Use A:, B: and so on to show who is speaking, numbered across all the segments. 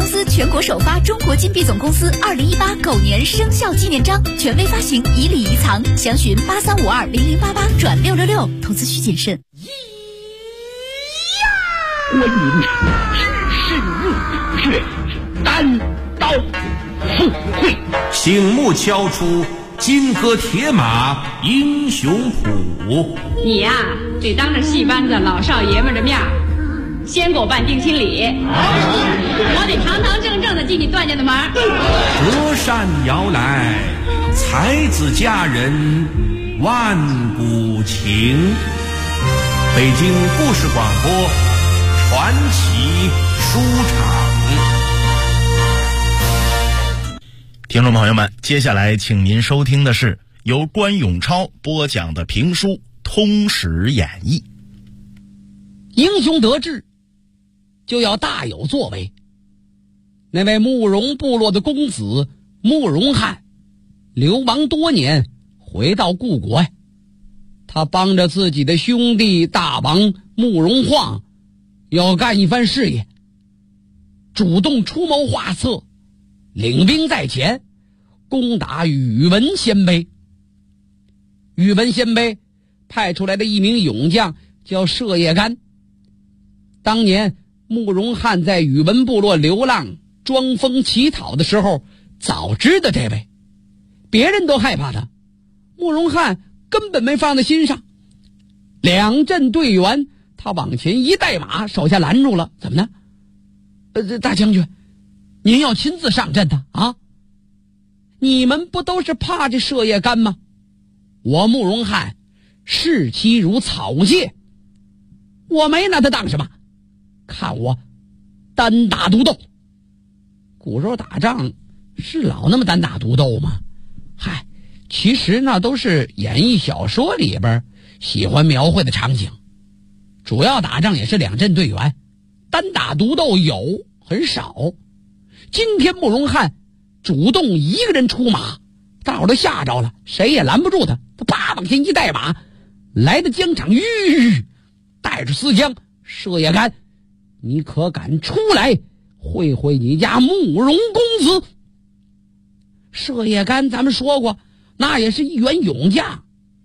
A: 司全国首发中国金币总公司2018狗年生肖纪念章，权威发行，以礼仪藏，详询83520088转666，投资需谨慎。
B: 观音是入血，单刀赴会，
C: 醒目敲出金戈铁马英雄谱。
D: 你呀，得当着戏班子老少爷们的面先给我办定亲礼，我得堂堂正正的进你段家的门。
C: 隔山遥来，才子佳人万古情。北京故事广播传奇书场。
E: 听众朋友们，接下来请您收听的是由关永超播讲的评书《通史演义》。
F: 英雄得志就要大有作为。那位慕容部落的公子慕容翰流亡多年，回到故国呀。他帮着自己的兄弟大王慕容晃要干一番事业，主动出谋划策，领兵在前，攻打宇文鲜卑。宇文鲜卑派出来的一名勇将叫射夜干。当年慕容翰在宇文部落流浪装疯乞讨的时候，早知道这位，别人都害怕他，慕容翰根本没放在心上。两阵队员，他往前一带马，手下拦住了。怎么呢？大将军，您要亲自上阵的啊？你们不都是怕这射夜干吗？我慕容翰视其如草芥，我没拿他当什么，看我单打独斗。古时候打仗是老那么单打独斗吗？嗨，其实那都是演义小说里边喜欢描绘的场景。主要打仗也是两阵队员，单打独斗有很少。今天慕容翰主动一个人出马，大伙都吓着了，谁也拦不住他。他啪往前一带马，来到疆场，带着思江，射夜干，你可敢出来会会你家慕容公子？射夜干咱们说过，那也是一员勇将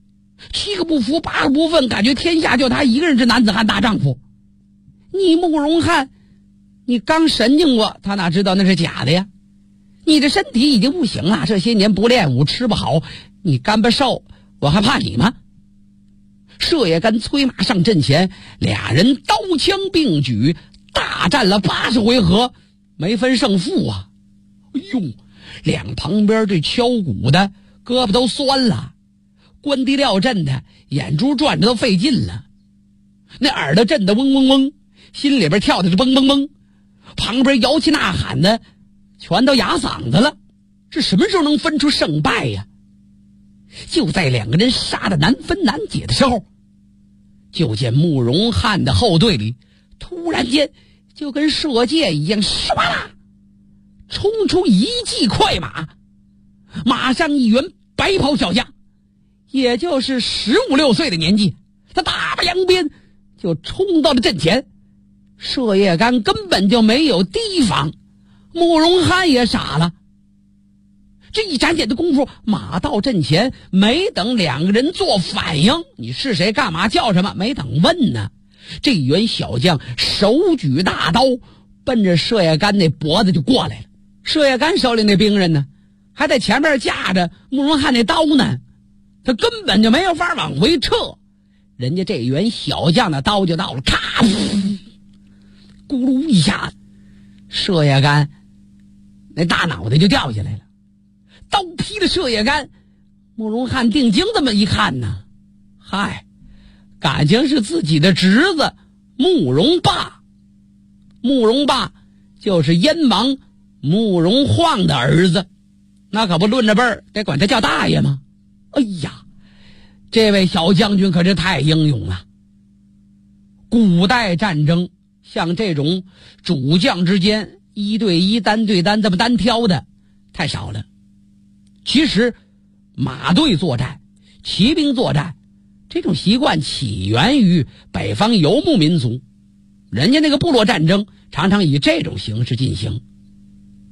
F: ，7个不服8个不忿，感觉天下就他一个人是男子汉大丈夫。你慕容翰，你刚神经过，他哪知道那是假的呀？你这身体已经不行了，这些年不练武，吃不好，你干巴瘦，我还怕你吗？射夜干催马上阵前，俩人刀枪并举，大战了80回合，没分胜负啊！哎呦，两旁边这敲鼓的胳膊都酸了，关帝料震的眼珠转着都费劲了，那耳朵震得嗡嗡嗡，心里边跳的是嘣嘣嘣，旁边摇旗呐喊的全都哑嗓子了。这什么时候能分出胜败呀？就在两个人杀得难分难解的时候，就见慕容翰的后队里突然间就跟射箭一样，唰啦冲出一骑快马，马上一员白袍小将，也就是15、16岁的年纪，他大把扬鞭就冲到了阵前。射夜干根本就没有提防，慕容翰也傻了。这一眨眼的功夫，马到阵前，没等两个人做反应，你是谁干嘛叫什么，没等问呢，这一员小将手举大刀奔着射夜干那脖子就过来了。射夜干手里那兵人呢，还在前面架着慕容翰那刀呢，他根本就没有法往回撤。人家这一员小将的刀就到了，咔，咕噜一下子，射夜干那大脑袋就掉下来了，刀劈了射夜干。慕容翰定睛这么一看呢，嗨，感情是自己的侄子慕容霸。慕容霸就是燕王慕容晃的儿子，那可不论着辈儿得管他叫大爷吗？哎呀，这位小将军可是太英勇了。古代战争像这种主将之间1对1单对单这么单挑的太少了。其实马队作战、骑兵作战这种习惯起源于北方游牧民族，人家那个部落战争常常以这种形式进行。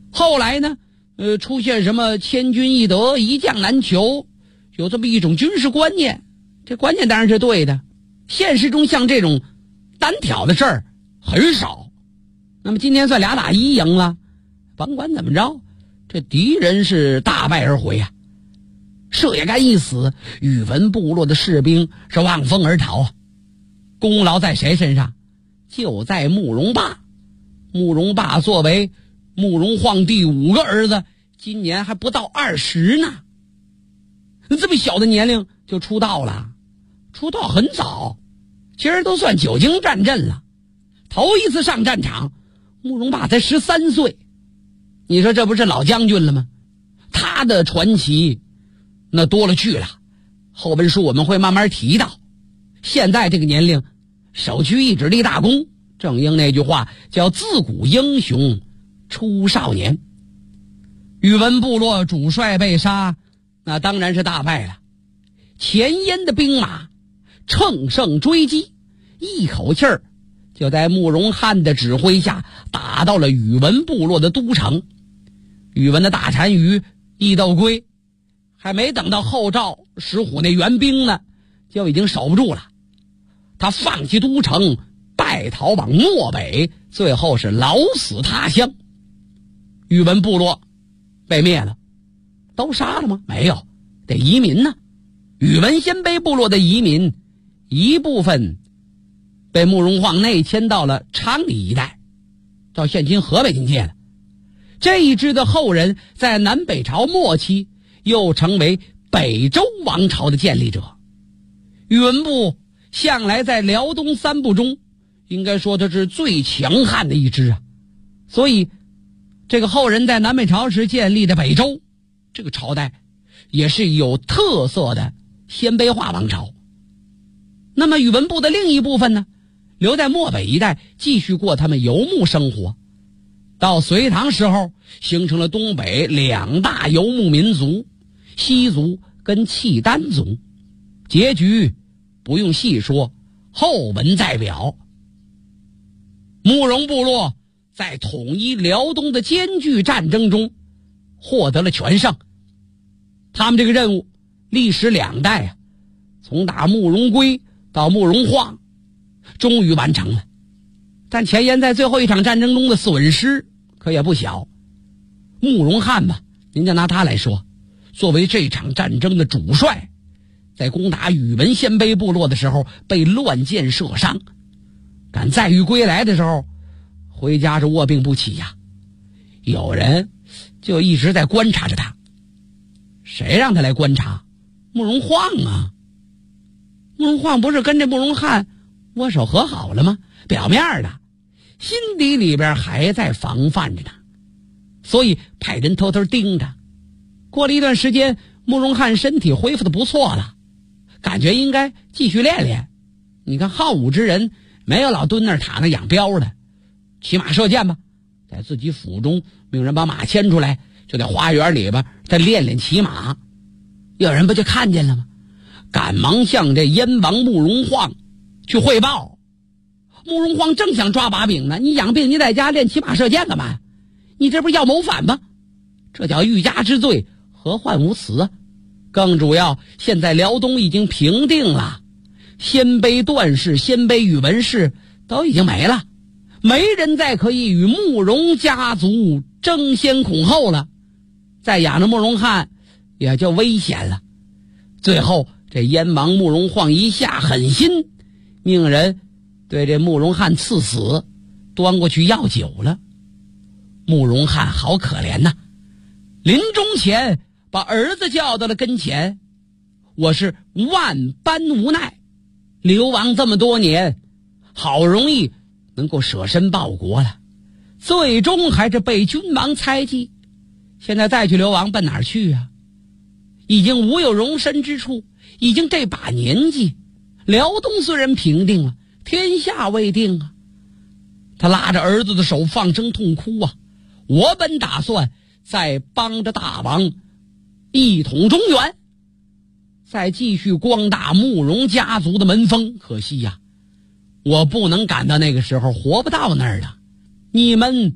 F: 后来呢，出现什么千军易得，一将难求，有这么一种军事观念，这观念当然是对的。现实中像这种单挑的事儿很少。那么今天算2打1赢了，甭管怎么着，这敌人是大败而回啊。射野干一死，宇文部落的士兵是望风而逃啊。功劳在谁身上？就在慕容霸。慕容霸作为慕容晃第5个儿子，今年还不到20呢，这么小的年龄就出道了，出道很早，今儿都算久经战阵了。头一次上战场，慕容霸才13岁，你说这不是老将军了吗？他的传奇那多了去了，后文书我们会慢慢提到。现在这个年龄，首屈一指立大功，正应那句话叫自古英雄出少年。宇文部落主帅被杀，那当然是大败了。前燕的兵马乘胜追击，一口气儿就在慕容翰的指挥下打到了宇文部落的都城。宇文的大单于义斗归还没等到后赵石虎那援兵呢，就已经守不住了。他放弃都城，败逃往漠北，最后是老死他乡。宇文部落被灭了，都杀了吗？没有，得移民呢。宇文鲜卑部落的移民一部分被慕容晃内迁到了昌黎一带，到现今河北境界了。这一支的后人在南北朝末期又成为北周王朝的建立者。宇文部向来在辽东3部中应该说它是最强悍的一支啊，所以这个后人在南北朝时建立的北周这个朝代也是有特色的鲜卑化王朝。那么宇文部的另一部分呢，留在漠北一带继续过他们游牧生活。到隋唐时候形成了东北2大游牧民族，西族跟契丹族，结局不用细说，后文再表。慕容部落在统一辽东的艰巨战争中获得了全胜，他们这个任务历时2代啊，从打慕容归到慕容晃终于完成了。但前燕在最后一场战争中的损失可也不小。慕容翰吧，您就拿他来说，作为这场战争的主帅，在攻打宇文鲜卑部落的时候被乱箭射伤，赶载誉归来的时候回家是卧病不起呀。有人就一直在观察着他。谁让他来观察？慕容晃啊。慕容晃不是跟这慕容翰握手和好了吗？表面的，心底里边还在防范着呢，所以派人偷偷盯着。过了一段时间，慕容翰身体恢复的不错了，感觉应该继续练练。你看好武之人没有老蹲那儿躺着养膘的，骑马射箭吧，在自己府中命人把马牵出来，就在花园里边再练练骑马。有人不就看见了吗？赶忙向这燕王慕容晃去汇报。慕容晃正想抓把柄呢，你养病你在家练骑马射箭干嘛？你这不是要谋反吗？这叫欲加之罪，何患无辞啊！更主要，现在辽东已经平定了，鲜卑段氏、鲜卑宇文氏都已经没了，没人再可以与慕容家族争先恐后了，再养着慕容翰也就危险了。最后这燕王慕容晃一下狠心，命人对这慕容翰赐死，端过去药酒了。慕容翰好可怜呐，临终前把儿子叫到了跟前，我是万般无奈，流亡这么多年，好容易能够舍身报国了，最终还是被君王猜忌，现在再去流亡奔哪儿去啊？已经无有容身之处，已经这把年纪，辽东虽然平定了，天下未定啊。他拉着儿子的手放声痛哭啊，我本打算再帮着大王一统中原，再继续光大慕容家族的门风，可惜呀，我不能赶到那个时候，活不到那儿的。你们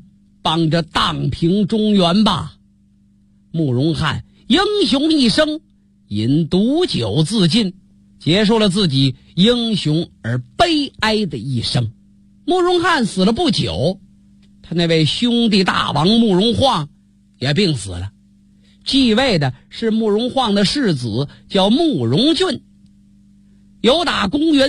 F: 帮着荡平中原吧。慕容翰英雄一生，饮毒酒自尽，结束了自己英雄而悲哀的一生。慕容翰死了不久，他那位兄弟大王慕容晃也病死了，继位的是慕容晃的世子，叫慕容俊。有打公元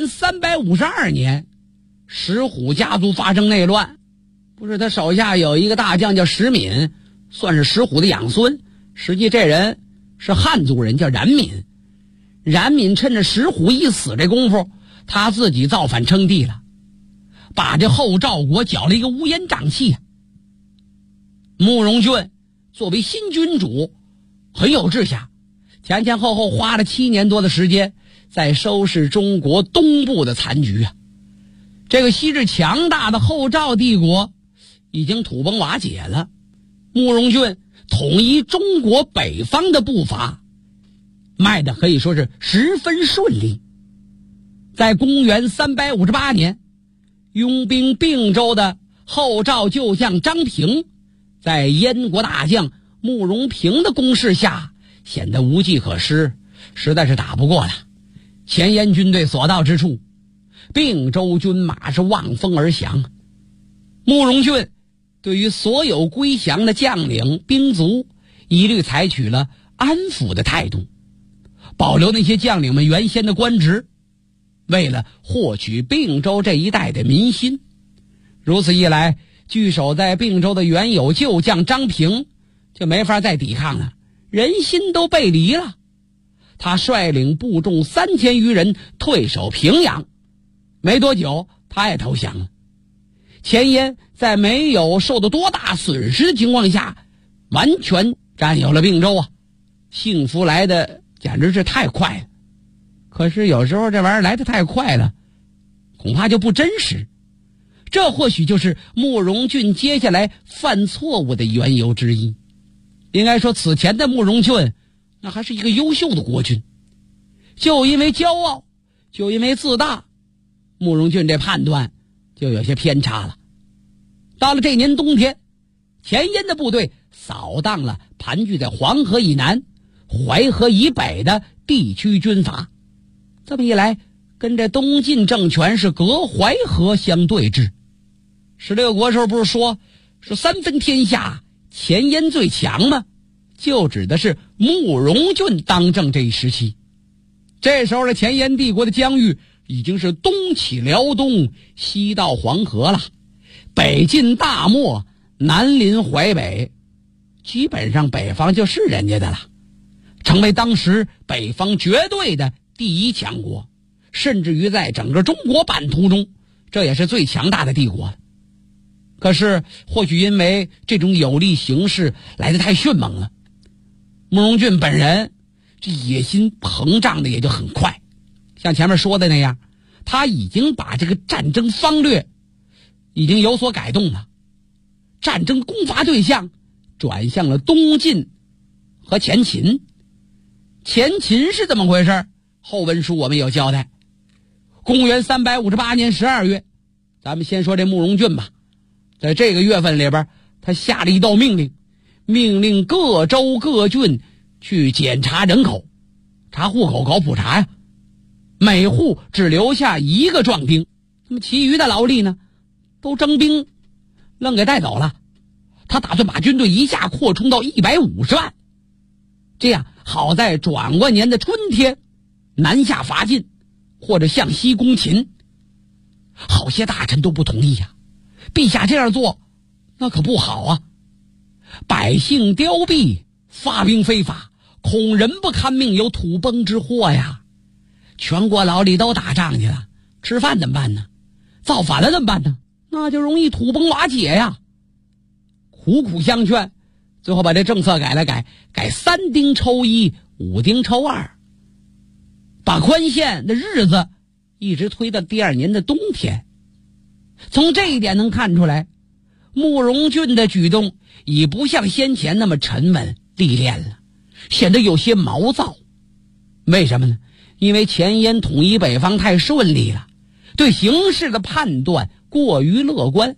F: 352年，石虎家族发生内乱，不是他手下有一个大将叫石敏，算是石虎的养孙，实际这人是汉族人，叫冉闵。冉闵趁着石虎一死这功夫，他自己造反称帝了，把这后赵国搅了一个乌烟瘴气。慕容俊作为新君主很有志向，前后花了7年多的时间在收拾中国东部的残局啊。这个昔日强大的后赵帝国已经土崩瓦解了，慕容俊统一中国北方的步伐迈得可以说是十分顺利。在公元358年，拥兵并州的后赵旧将张平在燕国大将慕容平的攻势下显得无计可施，实在是打不过了。前燕军队所到之处，并州军马是望风而降。慕容俊对于所有归降的将领兵卒一律采取了安抚的态度，保留那些将领们原先的官职，为了获取并州这一带的民心。如此一来，据守在并州的原有旧将张平就没法再抵抗了，人心都背离了。他率领部众3000余人退守平阳，没多久他也投降了。前燕在没有受到多大损失的情况下，完全占有了并州啊，幸福来的简直是太快了。可是有时候这玩意儿来得太快了，恐怕就不真实。这或许就是慕容俊接下来犯错误的缘由之一。应该说此前的慕容俊那还是一个优秀的国君，就因为骄傲，就因为自大，慕容俊这判断就有些偏差了。到了这年冬天，前燕的部队扫荡了盘踞在黄河以南、淮河以北的地区军阀，这么一来，跟这东晋政权是隔淮河相对峙。16国时候不是说是3分天下前燕最强吗？就指的是慕容俊当政这一时期。这时候的前燕帝国的疆域已经是东起辽东，西到黄河了，北进大漠，南临淮北，基本上北方就是人家的了，成为当时北方绝对的第一强国，甚至于在整个中国版图中，这也是最强大的帝国。可是或许因为这种有利形势来得太迅猛了，慕容俊本人这野心膨胀的也就很快。像前面说的那样，他已经把这个战争方略已经有所改动了，战争攻伐对象转向了东晋和前秦。前秦是怎么回事？后文书我们有交代。公元358年12月，咱们先说这慕容俊吧。在这个月份里边，他下了一道命令，命令各州各郡去检查人口，查户口，搞普查呀。每户只留下1个壮丁，那么其余的劳力呢，都征兵愣给带走了。他打算把军队一下扩充到150万，这样好在转过年的春天南下伐晋，或者向西攻秦。好些大臣都不同意呀，陛下这样做那可不好啊，百姓凋敝，发兵非法，恐人不堪命，有土崩之祸呀。全国劳力都打仗去了，吃饭怎么办呢？造反了怎么办呢？那就容易土崩瓦解呀。苦苦相劝，最后把这政策改了改3丁抽1，5丁抽2，把宽限的日子一直推到第2年的冬天。从这一点能看出来，慕容俊的举动已不像先前那么沉稳历练了，显得有些毛躁。为什么呢？因为前燕统一北方太顺利了，对形势的判断过于乐观，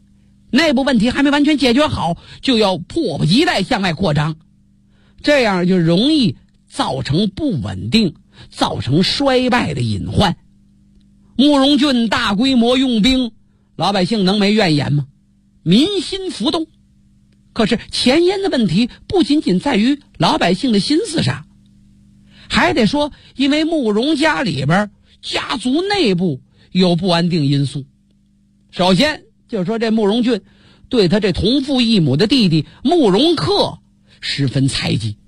F: 内部问题还没完全解决好，就要迫不及待向外扩张，这样就容易造成不稳定，造成衰败的隐患。慕容俊大规模用兵，老百姓能没怨言吗？民心浮动。可是前因的问题不仅仅在于老百姓的心思上，还得说因为慕容家里边家族内部有不安定因素。首先就说这慕容俊对他这同父异母的弟弟慕容恪十分猜忌。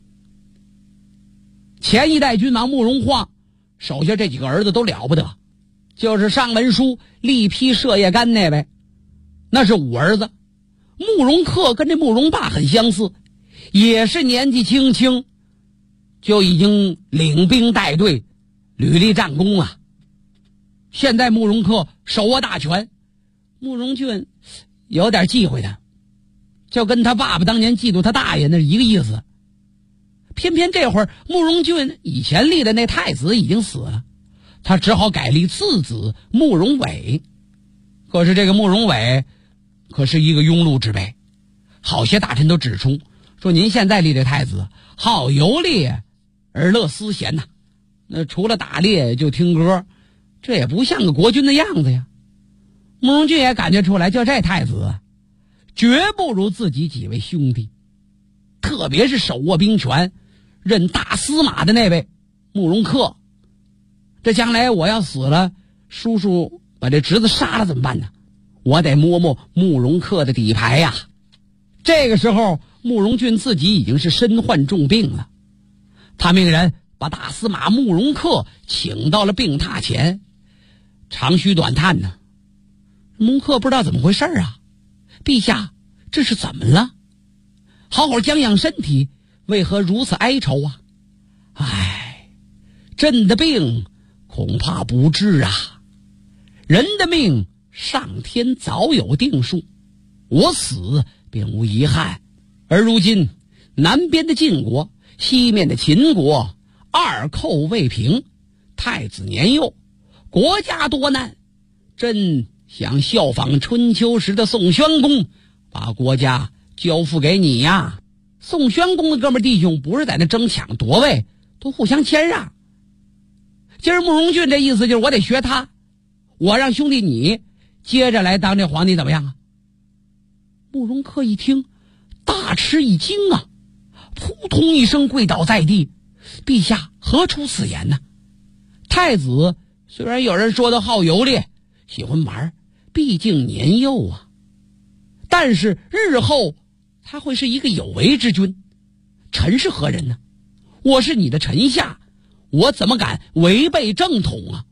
F: 前一代君王慕容晃手下这几个儿子都了不得，就是上文书力劈射叶干那位，那是五儿子。慕容恪跟这慕容霸很相似，也是年纪轻轻就已经领兵带队屡立战功了。现在慕容恪手握大权，慕容俊有点忌讳他，就跟他爸爸当年嫉妒他大爷那是一个意思。偏偏这会儿慕容俊以前立的那太子已经死了，他只好改立次子慕容伟。可是这个慕容伟可是一个庸碌之辈，好些大臣都指出说，您现在立这太子好游猎而乐思闲呐，那除了打猎就听歌，这也不像个国君的样子呀。慕容俊也感觉出来，就这太子绝不如自己几位兄弟，特别是手握兵权任大司马的那位慕容恪。这将来我要死了，叔叔把这侄子杀了怎么办呢？我得摸摸慕容恪的底牌呀。这个时候慕容俊自己已经是身患重病了，他命人把大司马慕容恪请到了病榻前，长吁短叹呢。慕容恪不知道怎么回事啊，陛下这是怎么了？好好将养身体，为何如此哀愁啊？唉，朕的病恐怕不治啊。人的命上天早有定数，我死便无遗憾。而如今南边的晋国，西面的秦国，二寇未平，太子年幼，国家多难，朕想效仿春秋时的宋宣公，把国家交付给你呀。宋宣公的哥们弟兄不是在那争抢夺位，都互相谦让。今儿慕容俊这意思就是我得学他，我让兄弟你接着来当这皇帝怎么样啊？慕容恪一听大吃一惊啊，扑通一声跪倒在地，陛下何出此言呢？太子虽然有人说他好游猎喜欢玩，毕竟年幼啊，但是日后他会是一个有为之君。臣是何人呢？我是你的臣下，我怎么敢违背正统啊？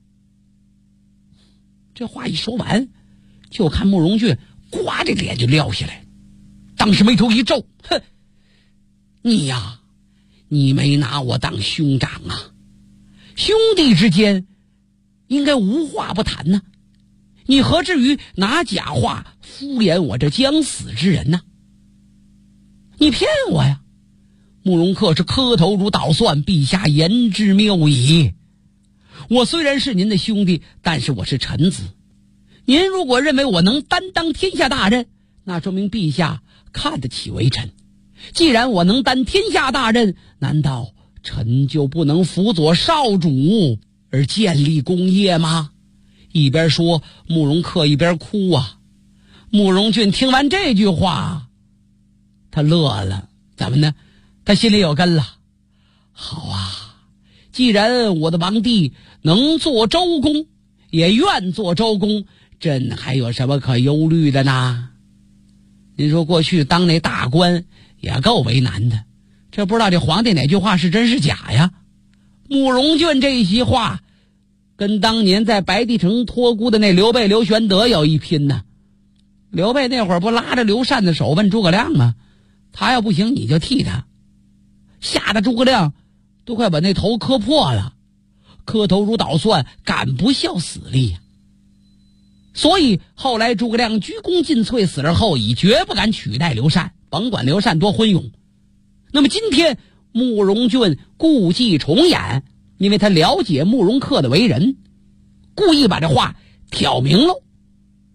F: 这话一说完，就看慕容俊呱这脸就撂下来，当时眉头一皱，哼，你呀，你没拿我当兄长啊，兄弟之间应该无话不谈呢，你何至于拿假话敷衍我这将死之人呢？你骗我呀！慕容恪是磕头如捣蒜，陛下言之谬矣。我虽然是您的兄弟，但是我是臣子，您如果认为我能担当天下大任，那说明陛下看得起微臣。既然我能担天下大任，难道臣就不能辅佐少主而建立功业吗？一边说，慕容恪一边哭啊。慕容俊听完这句话，他乐了。怎么呢？他心里有根了。好啊，既然我的王弟能做周公，也愿做周公，朕还有什么可忧虑的呢？您说过去当那大官也够为难的，这不知道这皇帝哪句话是真是假呀？慕容俊这一席话跟当年在白帝城托孤的那刘备刘玄德有一拼呢。刘备那会儿不拉着刘禅的手问诸葛亮吗？他要不行你就替他，吓得诸葛亮都快把那头磕破了，磕头如捣蒜，敢不效死力呀。所以后来诸葛亮鞠躬尽瘁，死而后已，绝不敢取代刘禅，甭管刘禅多昏庸。那么今天慕容俊故伎重演，因为他了解慕容恪的为人，故意把这话挑明了。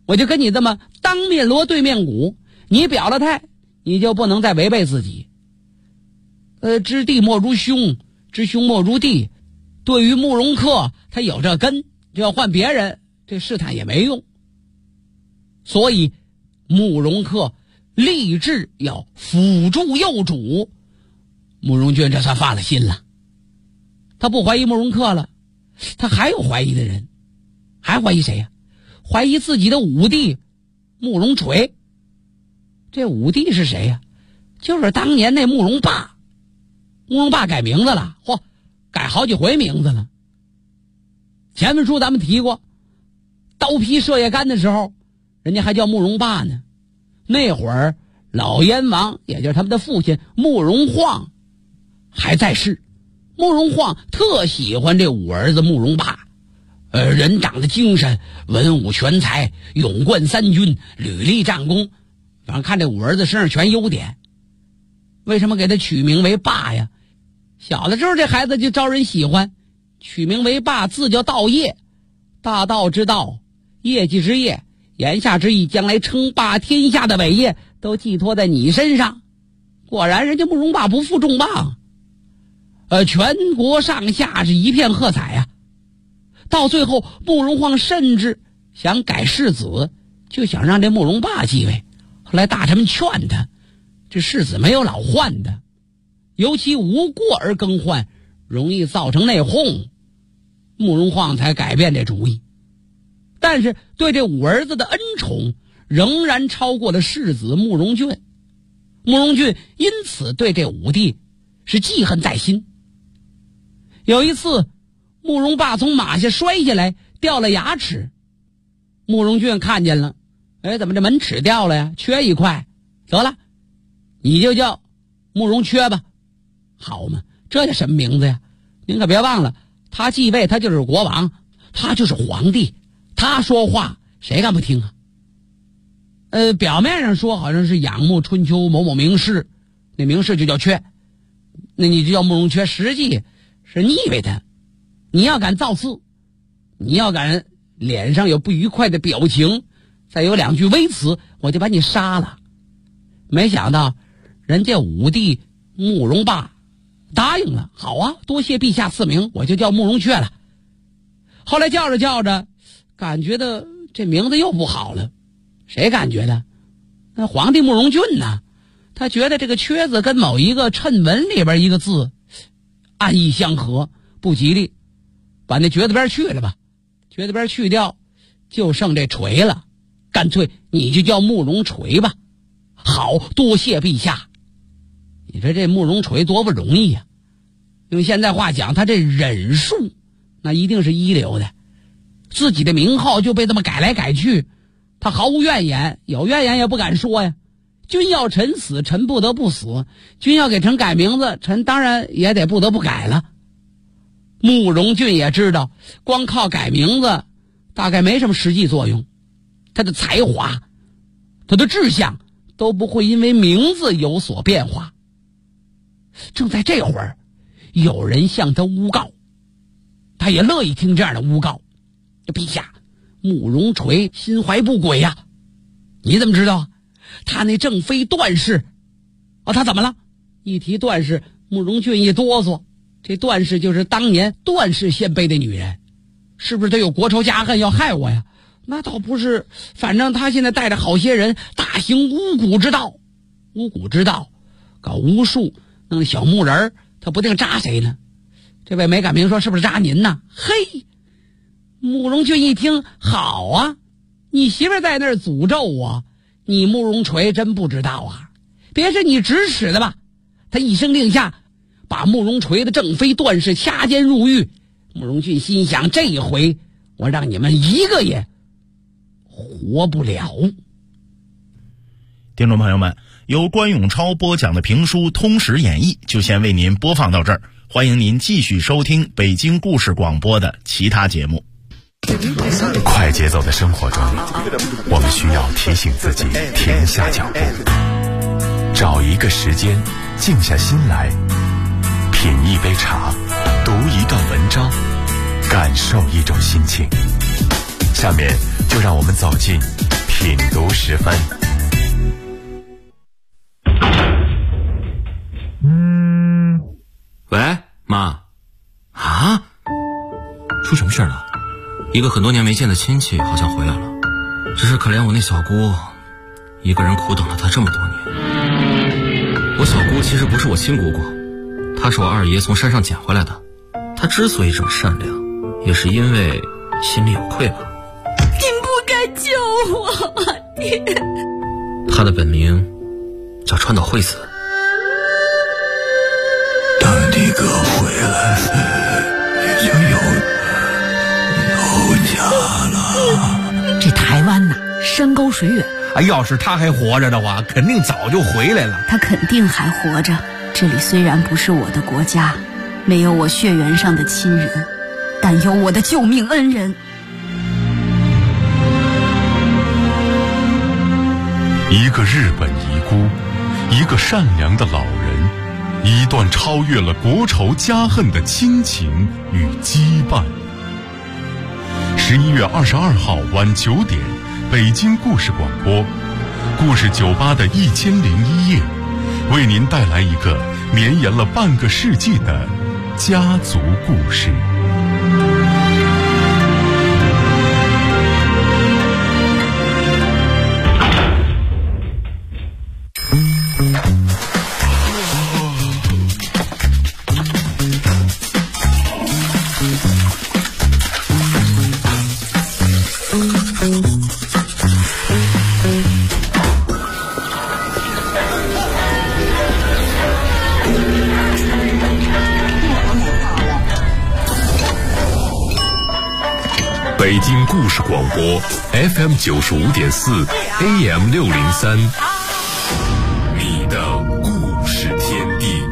F: 我就跟你这么当面锣对面鼓，你表了态，你就不能再违背自己。知地莫如兄，知兄莫如弟。对于慕容克，他有这根，就要换别人，这试探也没用。所以慕容克立志要辅助幼主。慕容俊这算放了心了，他不怀疑慕容克了，他还有怀疑的人，还怀疑谁呀？怀疑自己的五弟慕容垂。这五弟是谁呀？就是当年那慕容霸。慕容霸改名字了，改好几回名字了。前文书咱们提过，刀劈射叶干的时候，人家还叫慕容霸呢。那会儿老燕王，也就是他们的父亲慕容晃还在世。慕容晃特喜欢这五儿子慕容霸，人长得精神，文武全才，勇冠三军，屡立战功。反正看这五儿子身上全优点。为什么给他取名为霸呀？小的时候这孩子就招人喜欢，取名为霸，字叫道业，大道之道，业绩之业，言下之意，将来称霸天下的伟业都寄托在你身上。果然人家慕容霸不负众望，全国上下是一片喝彩啊。到最后慕容晃甚至想改世子，就想让这慕容霸继位。后来大臣们劝他，这世子没有老换的，尤其无过而更换，容易造成内讧。慕容晃才改变这主意。但是对这五儿子的恩宠仍然超过了世子慕容俊。慕容俊因此对这五弟是记恨在心。有一次慕容霸从马下摔下来，掉了牙齿。慕容俊看见了，怎么这门齿掉了呀？缺一块。得了，你就叫慕容缺吧。好嘛，这叫什么名字呀？您可别忘了，他继位他就是国王，他就是皇帝，他说话谁敢不听啊？表面上说好像是仰慕春秋某某名士，那名士就叫缺，那你就叫慕容缺，实际是腻歪他。你要敢造次，你要敢脸上有不愉快的表情，再有两句微词，我就把你杀了。没想到人家五弟慕容霸答应了，好啊，多谢陛下赐名，我就叫慕容缺了。后来叫着叫着，感觉到这名字又不好了。谁感觉的？那皇帝慕容俊呢？他觉得这个缺字跟某一个谶文里边一个字暗意相合，不吉利，把那绝字边去了吧，绝字边去掉，就剩这垂了，干脆你就叫慕容垂吧。好，多谢陛下。你说这慕容垂多不容易呀，用现在话讲，他这忍术那一定是一流的。自己的名号就被这么改来改去，他毫无怨言，有怨言也不敢说呀。君要臣死，臣不得不死；君要给臣改名字，臣当然也得不得不改了。慕容俊也知道，光靠改名字大概没什么实际作用，他的才华，他的志向都不会因为名字有所变化。正在这会儿，有人向他诬告，他也乐意听这样的诬告。陛下，慕容垂心怀不轨呀。你怎么知道啊？他那正妃段氏他怎么了？一提段氏，慕容俊一哆嗦。这段氏就是当年段氏献卑的女人，是不是他有国仇家恨要害我呀？那倒不是，反正他现在带着好些人大行巫蛊之道。巫蛊之道，搞巫术，弄小木人，他不定扎谁呢。这位没敢明说是不是扎您呢？嘿，慕容俊一听，好啊，你媳妇在那儿诅咒我，你慕容垂真不知道啊，别是你指使的吧？他一声令下，把慕容垂的正妃段氏掐监入狱。慕容俊心想，这一回我让你们一个也活不了。
E: 听众朋友们，由关永超播讲的评书《通史演义》就先为您播放到这儿，欢迎您继续收听北京故事广播的其他节目。
G: 快节奏的生活中，我们需要提醒自己停下脚步，找一个时间静下心来，品一杯茶，读一段文章，感受一种心情。 下面就让我们走进品读时分。
H: 喂，妈。啊？出什么事了？一个很多年没见的亲戚好像回来了，只是可怜我那小姑，一个人苦等了她这么多年。我小姑其实不是我亲姑姑，她是我二爷从山上捡回来的。她之所以这么善良，也是因为心里有愧吧。
A: 您不该救我，爹。
H: 她的本名叫川岛惠子。
I: 大弟哥回来已经有家了。
J: 这台湾呐，山高水远。
C: 要是他还活着的话，肯定早就回来了。
J: 他肯定还活着。这里虽然不是我的国家，没有我血缘上的亲人，但有我的救命恩人。
G: 一个日本遗孤，一个善良的老人，一段超越了国仇家恨的亲情与羁绊。11月22号晚9点，北京故事广播，故事酒吧的1001夜，为您带来一个绵延了半个世纪的家族故事。北京故事广播 FM 95.4 AM 603，你的故事天地。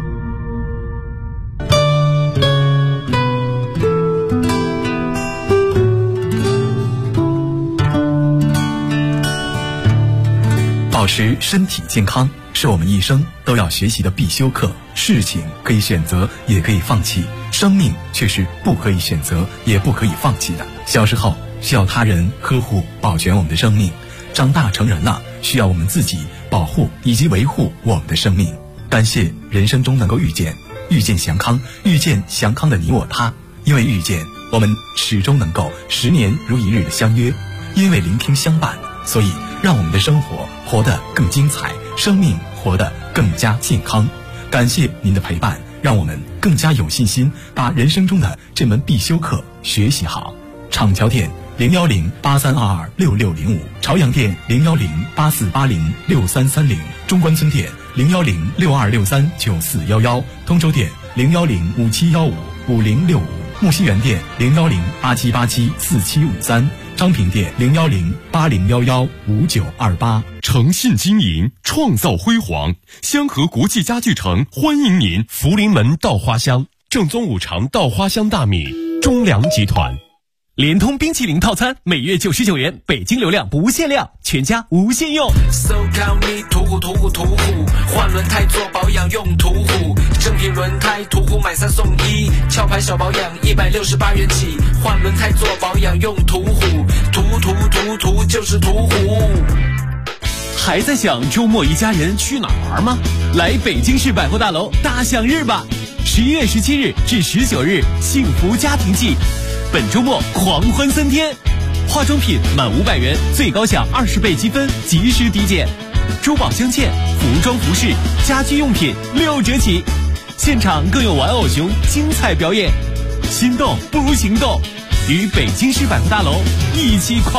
K: 保持身体健康是我们一生都要学习的必修课。事情可以选择，也可以放弃，生命却是不可以选择，也不可以放弃的。小时候需要他人呵护保全我们的生命，长大成人了需要我们自己保护以及维护我们的生命。感谢人生中能够遇见祥康，遇见祥康的你我他。因为遇见，我们始终能够10年如一日的相约；因为聆听相伴，所以让我们的生活活得更精彩，生命活得更加健康。感谢您的陪伴，让我们更加有信心把人生中的这门必修课学习好。厂桥店01083226605，朝阳店01084806330，中关村店01062639411，通州店01057155065，木樨园店01087874753，昌平店01080115928。
G: 诚信经营，创造辉煌。香河国际家具城欢迎您。福临门稻花香，正宗五常稻花香大米，中粮集团。
L: 联通冰淇淋套餐每月99元，北京流量不限量，全家无限用。
M: So call me 途虎，换轮胎做保养用途虎，正品轮胎途虎买3送1，壳牌小保养168元起，换轮胎做保养用途虎，途就是途虎。
L: 还在想周末一家人去哪玩吗？来北京市百货大楼大享日吧！11月17日至19日，幸福家庭季。本周末狂欢3天，化妆品满500元最高享20倍积分，及时抵减；珠宝镶嵌、服装服饰、家居用品6折起，现场更有玩偶熊精彩表演。心动不如行动，与北京市百货大楼一起狂